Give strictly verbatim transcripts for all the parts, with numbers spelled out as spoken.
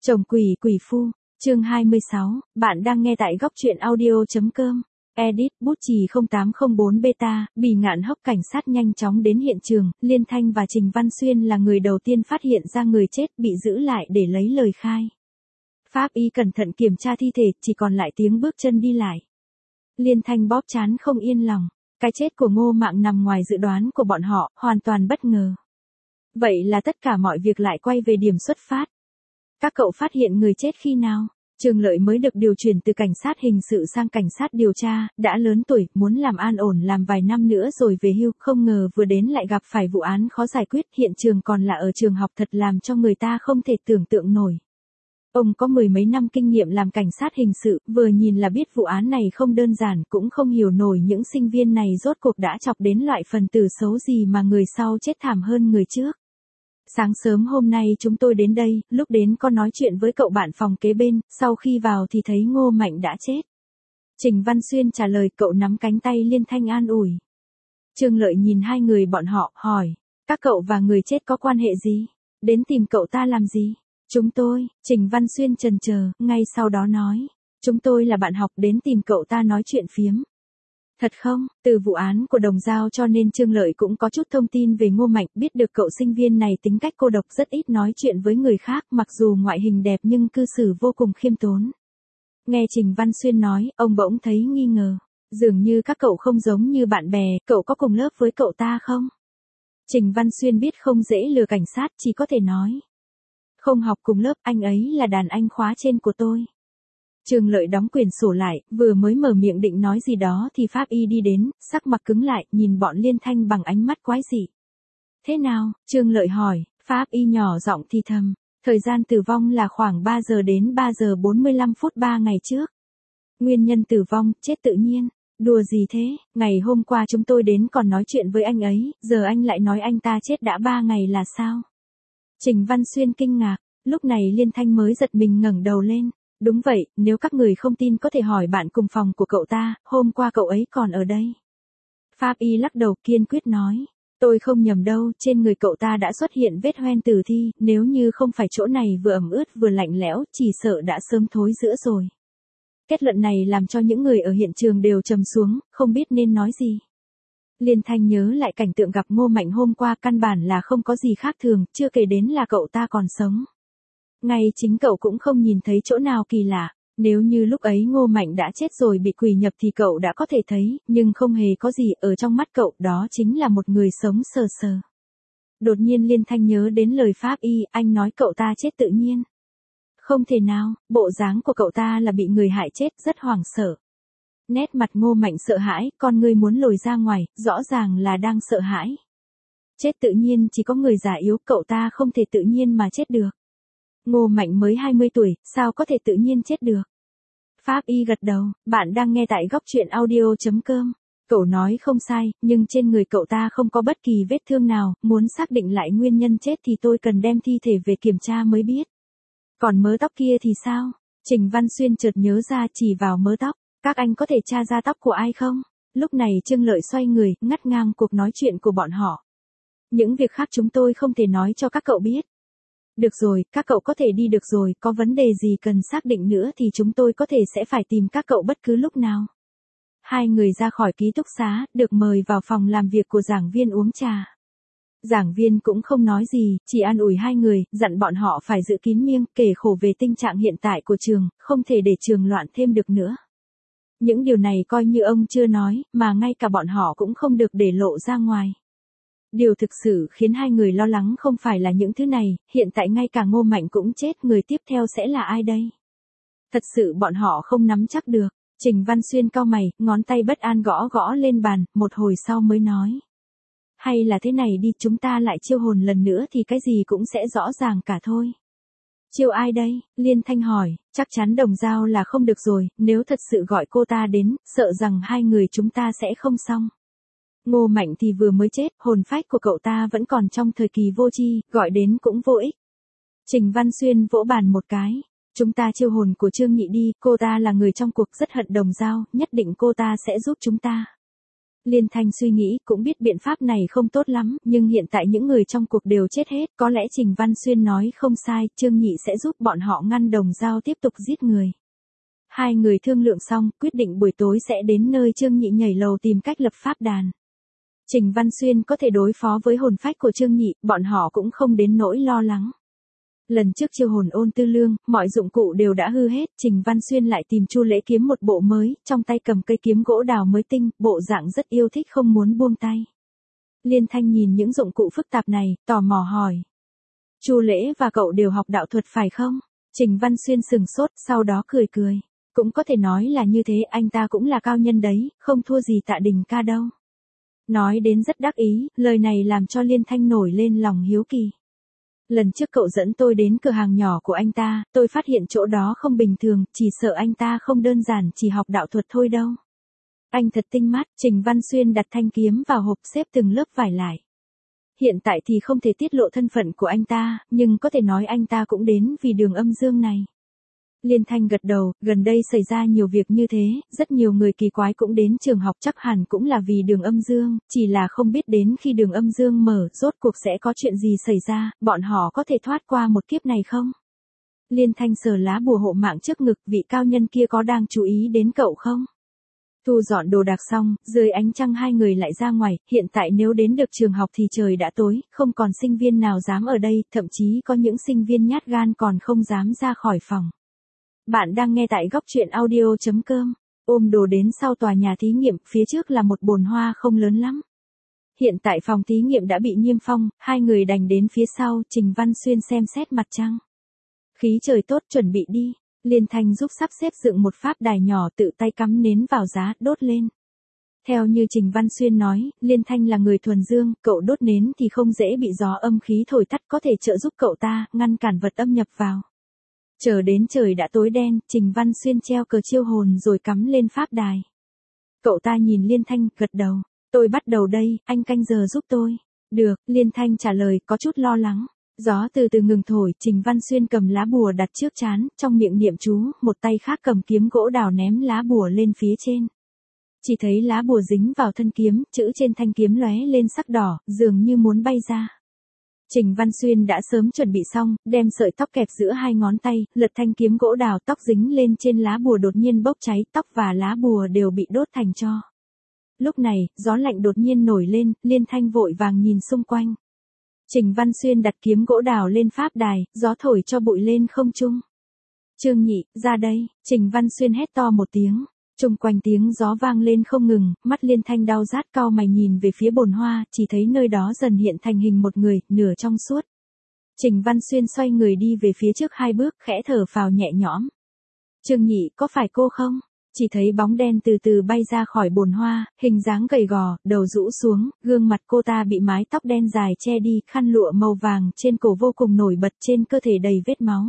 Chồng quỷ quỷ phu, chương hai mươi sáu, bạn đang nghe tại góc truyện audio.com. Edit, bút chì không tám không bốn beta, Bỉ Ngạn Hốc cảnh sát nhanh chóng đến hiện trường, Liên Thanh và Trình Văn Xuyên là người đầu tiên phát hiện ra người chết bị giữ lại để lấy lời khai. Pháp y cẩn thận kiểm tra thi thể, chỉ còn lại tiếng bước chân đi lại. Liên Thanh bóp trán không yên lòng, cái chết của Ngô Mạng nằm ngoài dự đoán của bọn họ, hoàn toàn bất ngờ. Vậy là tất cả mọi việc lại quay về điểm xuất phát. Các cậu phát hiện người chết khi nào? Trường Lợi mới được điều chuyển từ cảnh sát hình sự sang cảnh sát điều tra, đã lớn tuổi, muốn làm an ổn làm vài năm nữa rồi về hưu, không ngờ vừa đến lại gặp phải vụ án khó giải quyết, hiện trường còn là ở trường học thật làm cho người ta không thể tưởng tượng nổi. Ông có mười mấy năm kinh nghiệm làm cảnh sát hình sự, vừa nhìn là biết vụ án này không đơn giản, cũng không hiểu nổi những sinh viên này rốt cuộc đã chọc đến loại phần tử xấu gì mà người sau chết thảm hơn người trước. Sáng sớm hôm nay chúng tôi đến đây, lúc đến có nói chuyện với cậu bạn phòng kế bên, sau khi vào thì thấy Ngô Mạnh đã chết. Trình Văn Xuyên trả lời, cậu nắm cánh tay Liên Thanh an ủi. Trương Lợi nhìn hai người bọn họ, hỏi, các cậu và người chết có quan hệ gì? Đến tìm cậu ta làm gì? Chúng tôi, Trình Văn Xuyên chần chờ, ngay sau đó nói, chúng tôi là bạn học đến tìm cậu ta nói chuyện phiếm. Thật không? Từ vụ án của Đồng Giao cho nên Trương Lợi cũng có chút thông tin về Ngô Mạnh, biết được cậu sinh viên này tính cách cô độc, rất ít nói chuyện với người khác, mặc dù ngoại hình đẹp nhưng cư xử vô cùng khiêm tốn. Nghe Trình Văn Xuyên nói, ông bỗng thấy nghi ngờ, dường như các cậu không giống như bạn bè, cậu có cùng lớp với cậu ta không? Trình Văn Xuyên biết không dễ lừa cảnh sát, chỉ có thể nói. Không học cùng lớp, anh ấy là đàn anh khóa trên của tôi. Trương Lợi đóng quyển sổ lại, vừa mới mở miệng định nói gì đó thì Pháp y đi đến, sắc mặt cứng lại, nhìn bọn Liên Thanh bằng ánh mắt quái dị. Thế nào? Trương Lợi hỏi, Pháp y nhỏ giọng thì thầm, thời gian tử vong là khoảng ba giờ đến ba giờ bốn mươi lăm phút ba ngày trước. Nguyên nhân tử vong, chết tự nhiên. Đùa gì thế, ngày hôm qua chúng tôi đến còn nói chuyện với anh ấy, giờ anh lại nói anh ta chết đã ba ngày là sao? Trình Văn Xuyên kinh ngạc, lúc này Liên Thanh mới giật mình ngẩng đầu lên. Đúng vậy, nếu các người không tin có thể hỏi bạn cùng phòng của cậu ta, hôm qua cậu ấy còn ở đây. Pháp y lắc đầu kiên quyết nói, tôi không nhầm đâu, trên người cậu ta đã xuất hiện vết hoen tử thi, nếu như không phải chỗ này vừa ẩm ướt vừa lạnh lẽo, chỉ sợ đã sớm thối rữa rồi. Kết luận này làm cho những người ở hiện trường đều trầm xuống, không biết nên nói gì. Liên Thanh nhớ lại cảnh tượng gặp Ngô Mạnh hôm qua, căn bản là không có gì khác thường, chưa kể đến là cậu ta còn sống. Ngay chính cậu cũng không nhìn thấy chỗ nào kỳ lạ, nếu như lúc ấy Ngô Mạnh đã chết rồi bị quỷ nhập thì cậu đã có thể thấy, nhưng không hề có gì, ở trong mắt cậu đó chính là một người sống sờ sờ. Đột nhiên Liên Thanh nhớ đến lời Pháp y, anh nói cậu ta chết tự nhiên. Không thể nào, bộ dáng của cậu ta là bị người hại chết, rất hoảng sợ. Nét mặt Ngô Mạnh sợ hãi, con ngươi muốn lồi ra ngoài, rõ ràng là đang sợ hãi. Chết tự nhiên chỉ có người già yếu, cậu ta không thể tự nhiên mà chết được. Ngô Mạnh mới hai mươi tuổi, sao có thể tự nhiên chết được? Pháp y gật đầu, bạn đang nghe tại góc truyện audio.com. Cậu nói không sai, nhưng trên người cậu ta không có bất kỳ vết thương nào, muốn xác định lại nguyên nhân chết thì tôi cần đem thi thể về kiểm tra mới biết. Còn mớ tóc kia thì sao? Trình Văn Xuyên chợt nhớ ra, chỉ vào mớ tóc, các anh có thể tra ra tóc của ai không? Lúc này Trương Lợi xoay người, ngắt ngang cuộc nói chuyện của bọn họ. Những việc khác chúng tôi không thể nói cho các cậu biết. Được rồi, các cậu có thể đi được rồi, có vấn đề gì cần xác định nữa thì chúng tôi có thể sẽ phải tìm các cậu bất cứ lúc nào. Hai người ra khỏi ký túc xá, được mời vào phòng làm việc của giảng viên uống trà. Giảng viên cũng không nói gì, chỉ an ủi hai người, dặn bọn họ phải giữ kín miệng, kể khổ về tình trạng hiện tại của trường, không thể để trường loạn thêm được nữa. Những điều này coi như ông chưa nói, mà ngay cả bọn họ cũng không được để lộ ra ngoài. Điều thực sự khiến hai người lo lắng không phải là những thứ này, hiện tại ngay cả Ngô Mạnh cũng chết, người tiếp theo sẽ là ai đây? Thật sự bọn họ không nắm chắc được. Trình Văn Xuyên cau mày, ngón tay bất an gõ gõ lên bàn, một hồi sau mới nói. Hay là thế này đi, chúng ta lại chiêu hồn lần nữa thì cái gì cũng sẽ rõ ràng cả thôi. Chiêu ai đây? Liên Thanh hỏi, chắc chắn Đồng Giao là không được rồi, nếu thật sự gọi cô ta đến, sợ rằng hai người chúng ta sẽ không xong. Ngô Mạnh thì vừa mới chết, hồn phách của cậu ta vẫn còn trong thời kỳ vô tri, gọi đến cũng vô ích. Trình Văn Xuyên vỗ bàn một cái. Chúng ta chiêu hồn của Trương Nhị đi, cô ta là người trong cuộc rất hận Đồng Giao, nhất định cô ta sẽ giúp chúng ta. Liên Thanh suy nghĩ, cũng biết biện pháp này không tốt lắm, nhưng hiện tại những người trong cuộc đều chết hết, có lẽ Trình Văn Xuyên nói không sai, Trương Nhị sẽ giúp bọn họ ngăn Đồng Dao tiếp tục giết người. Hai người thương lượng xong, quyết định buổi tối sẽ đến nơi Trương Nhị nhảy lầu tìm cách lập pháp đàn. Trình Văn Xuyên có thể đối phó với hồn phách của Trương Nhị, bọn họ cũng không đến nỗi lo lắng. Lần trước chiêu hồn Ôn Tư Lương, mọi dụng cụ đều đã hư hết, Trình Văn Xuyên lại tìm Chu Lễ kiếm một bộ mới, trong tay cầm cây kiếm gỗ đào mới tinh, bộ dạng rất yêu thích không muốn buông tay. Liên Thanh nhìn những dụng cụ phức tạp này, tò mò hỏi. Chu Lễ và cậu đều học đạo thuật phải không? Trình Văn Xuyên sừng sốt, sau đó cười cười. Cũng có thể nói là như thế, anh ta cũng là cao nhân đấy, không thua gì Tạ Đình ca đâu. Nói đến rất đắc ý, lời này làm cho Liên Thanh nổi lên lòng hiếu kỳ. Lần trước cậu dẫn tôi đến cửa hàng nhỏ của anh ta, tôi phát hiện chỗ đó không bình thường, chỉ sợ anh ta không đơn giản chỉ học đạo thuật thôi đâu. Anh thật tinh mắt, Trình Văn Xuyên đặt thanh kiếm vào hộp xếp từng lớp vải lại. Hiện tại thì không thể tiết lộ thân phận của anh ta, nhưng có thể nói anh ta cũng đến vì đường âm dương này. Liên Thanh gật đầu, gần đây xảy ra nhiều việc như thế, rất nhiều người kỳ quái cũng đến trường học, chắc hẳn cũng là vì đường âm dương, chỉ là không biết đến khi đường âm dương mở, rốt cuộc sẽ có chuyện gì xảy ra, bọn họ có thể thoát qua một kiếp này không? Liên Thanh sờ lá bùa hộ mạng trước ngực, vị cao nhân kia có đang chú ý đến cậu không? Thu dọn đồ đạc xong, dưới ánh trăng hai người lại ra ngoài, hiện tại nếu đến được trường học thì trời đã tối, không còn sinh viên nào dám ở đây, thậm chí có những sinh viên nhát gan còn không dám ra khỏi phòng. Bạn đang nghe tại góc truyện audio chấm com. Ôm đồ đến sau tòa nhà thí nghiệm, phía trước là một bồn hoa không lớn lắm. Hiện tại phòng thí nghiệm đã bị niêm phong, hai người đành đến phía sau, Trình Văn Xuyên xem xét mặt trăng. Khí trời tốt, chuẩn bị đi. Liên Thanh giúp sắp xếp dựng một pháp đài nhỏ, tự tay cắm nến vào giá, đốt lên. Theo như Trình Văn Xuyên nói, Liên Thanh là người thuần dương, cậu đốt nến thì không dễ bị gió âm khí thổi tắt, có thể trợ giúp cậu ta, ngăn cản vật âm nhập vào. Chờ đến trời đã tối đen, Trình Văn Xuyên treo cờ chiêu hồn rồi cắm lên pháp đài. Cậu ta nhìn Liên Thanh, gật đầu. Tôi bắt đầu đây, anh canh giờ giúp tôi. Được, Liên Thanh trả lời, có chút lo lắng. Gió từ từ ngừng thổi, Trình Văn Xuyên cầm lá bùa đặt trước trán, trong miệng niệm chú, một tay khác cầm kiếm gỗ đào ném lá bùa lên phía trên. Chỉ thấy lá bùa dính vào thân kiếm, chữ trên thanh kiếm lóe lên sắc đỏ, dường như muốn bay ra. Trình Văn Xuyên đã sớm chuẩn bị xong, đem sợi tóc kẹp giữa hai ngón tay, lật thanh kiếm gỗ đào, tóc dính lên trên lá bùa đột nhiên bốc cháy, tóc và lá bùa đều bị đốt thành tro. Lúc này, gió lạnh đột nhiên nổi lên, Liên Thanh vội vàng nhìn xung quanh. Trình Văn Xuyên đặt kiếm gỗ đào lên pháp đài, gió thổi cho bụi lên không trung. Trương Nhị, ra đây, Trình Văn Xuyên hét to một tiếng. Trung quanh tiếng gió vang lên không ngừng, mắt Liên Thanh đau rát cau mày nhìn về phía bồn hoa, chỉ thấy nơi đó dần hiện thành hình một người, nửa trong suốt. Trình Văn Xuyên xoay người đi về phía trước hai bước, khẽ thở phào nhẹ nhõm. Trương Nhị, có phải cô không? Chỉ thấy bóng đen từ từ bay ra khỏi bồn hoa, hình dáng gầy gò, đầu rũ xuống, gương mặt cô ta bị mái tóc đen dài che đi, khăn lụa màu vàng trên cổ vô cùng nổi bật, trên cơ thể đầy vết máu.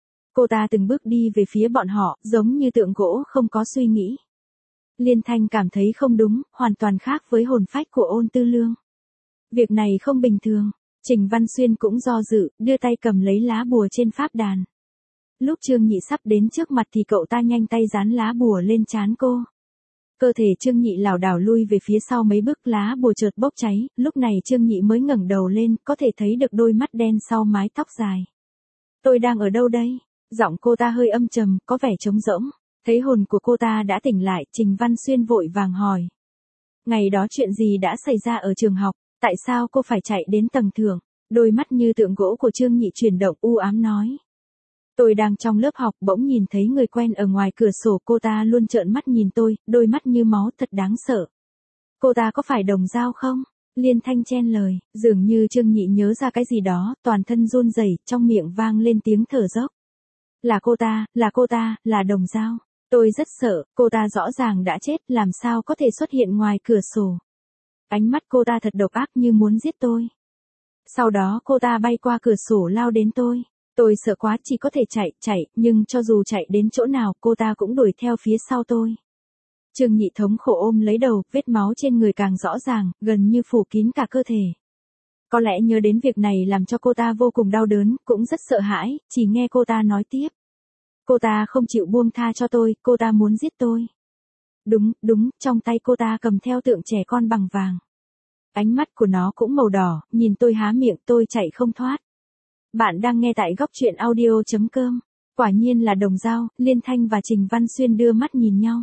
Cô ta từng bước đi về phía bọn họ, giống như tượng gỗ không có suy nghĩ. Liên Thanh cảm thấy không đúng, hoàn toàn khác với hồn phách của Ôn Tư Lương. Việc này không bình thường. Trình Văn Xuyên cũng do dự, đưa tay cầm lấy lá bùa trên pháp đàn. Lúc Trương Nhị sắp đến trước mặt thì cậu ta nhanh tay dán lá bùa lên trán cô. Cơ thể Trương Nhị lảo đảo lui về phía sau mấy bước, lá bùa chợt bốc cháy, lúc này Trương Nhị mới ngẩng đầu lên, có thể thấy được đôi mắt đen sau mái tóc dài. Tôi đang ở đâu đây? Giọng cô ta hơi âm trầm, có vẻ trống rỗng. Thấy hồn của cô ta đã tỉnh lại, Trình Văn Xuyên vội vàng hỏi. Ngày đó chuyện gì đã xảy ra ở trường học, tại sao cô phải chạy đến tầng thượng? Đôi mắt như tượng gỗ của Trương Nhị chuyển động, u ám nói. Tôi đang trong lớp học, bỗng nhìn thấy người quen ở ngoài cửa sổ, cô ta luôn trợn mắt nhìn tôi, đôi mắt như máu, thật đáng sợ. Cô ta có phải Đồng Dao không? Liên Thanh chen lời, dường như Trương Nhị nhớ ra cái gì đó, toàn thân run rẩy, trong miệng vang lên tiếng thở dốc. Là cô ta, là cô ta, là Đồng Dao. Tôi rất sợ, cô ta rõ ràng đã chết, làm sao có thể xuất hiện ngoài cửa sổ. Ánh mắt cô ta thật độc ác như muốn giết tôi. Sau đó cô ta bay qua cửa sổ lao đến tôi. Tôi sợ quá, chỉ có thể chạy, chạy, nhưng cho dù chạy đến chỗ nào, cô ta cũng đuổi theo phía sau tôi. Trương Nhị thống khổ ôm lấy đầu, vết máu trên người càng rõ ràng, gần như phủ kín cả cơ thể. Có lẽ nhớ đến việc này làm cho cô ta vô cùng đau đớn, cũng rất sợ hãi, chỉ nghe cô ta nói tiếp. Cô ta không chịu buông tha cho tôi, cô ta muốn giết tôi. Đúng, đúng, trong tay cô ta cầm theo tượng trẻ con bằng vàng. Ánh mắt của nó cũng màu đỏ, nhìn tôi há miệng tôi chạy không thoát. Bạn đang nghe tại góc truyện audio.com. Quả nhiên là Đồng Dao, Liên Thanh và Trình Văn Xuyên đưa mắt nhìn nhau.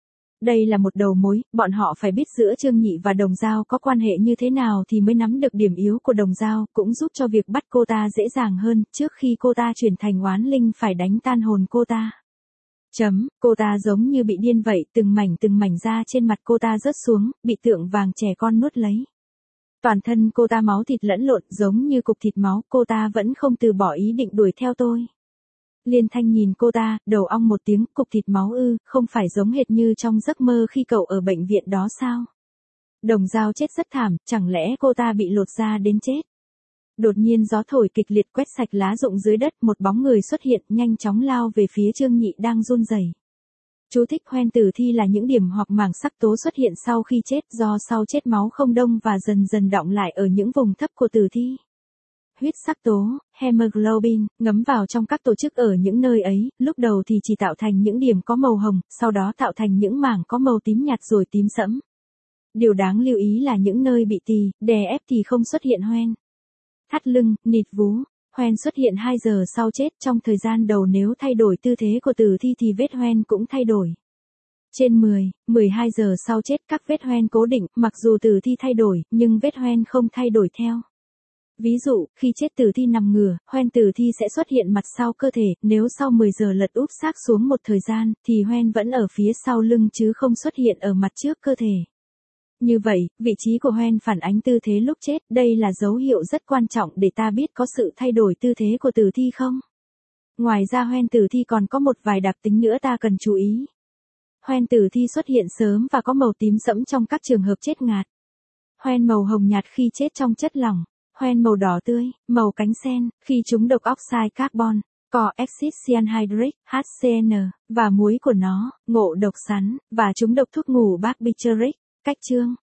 Đây là một đầu mối, bọn họ phải biết giữa Trương Nhị và Đồng Dao có quan hệ như thế nào thì mới nắm được điểm yếu của Đồng Dao, cũng giúp cho việc bắt cô ta dễ dàng hơn, trước khi cô ta chuyển thành oán linh phải đánh tan hồn cô ta. Chấm, cô ta giống như bị điên vậy, từng mảnh từng mảnh da trên mặt cô ta rớt xuống, bị tượng vàng trẻ con nuốt lấy. Toàn thân cô ta máu thịt lẫn lộn, giống như cục thịt máu, cô ta vẫn không từ bỏ ý định đuổi theo tôi. Liên Thanh nhìn cô ta, đầu ong một tiếng, cục thịt máu ư, không phải giống hệt như trong giấc mơ khi cậu ở bệnh viện đó sao? Đồng Dao chết rất thảm, chẳng lẽ cô ta bị lột da đến chết? Đột nhiên gió thổi kịch liệt quét sạch lá rụng dưới đất, một bóng người xuất hiện, nhanh chóng lao về phía Trương Nhị đang run rẩy. Chú thích: hoen tử thi là những điểm hoặc mảng sắc tố xuất hiện sau khi chết, do sau chết máu không đông và dần dần đọng lại ở những vùng thấp của tử thi. Huyết sắc tố, hemoglobin, ngấm vào trong các tổ chức ở những nơi ấy, lúc đầu thì chỉ tạo thành những điểm có màu hồng, sau đó tạo thành những mảng có màu tím nhạt rồi tím sẫm. Điều đáng lưu ý là những nơi bị tì, đè ép thì không xuất hiện hoen. Thắt lưng, nịt vú, hoen xuất hiện hai giờ sau chết, trong thời gian đầu nếu thay đổi tư thế của tử thi thì vết hoen cũng thay đổi. Trên mười, mười hai giờ sau chết các vết hoen cố định, mặc dù tử thi thay đổi, nhưng vết hoen không thay đổi theo. Ví dụ, khi chết tử thi nằm ngửa, hoen tử thi sẽ xuất hiện mặt sau cơ thể, nếu sau mười giờ lật úp xác xuống một thời gian, thì hoen vẫn ở phía sau lưng chứ không xuất hiện ở mặt trước cơ thể. Như vậy, vị trí của hoen phản ánh tư thế lúc chết, đây là dấu hiệu rất quan trọng để ta biết có sự thay đổi tư thế của tử thi không. Ngoài ra hoen tử thi còn có một vài đặc tính nữa ta cần chú ý. Hoen tử thi xuất hiện sớm và có màu tím sẫm trong các trường hợp chết ngạt. Hoen màu hồng nhạt khi chết trong chất lỏng. Hoen màu đỏ tươi, màu cánh sen, khi trúng độc oxide carbon, coexit cyanhydric, hát xê en, và muối của nó, ngộ độc sắn, và trúng độc thuốc ngủ barbituric. Cách chương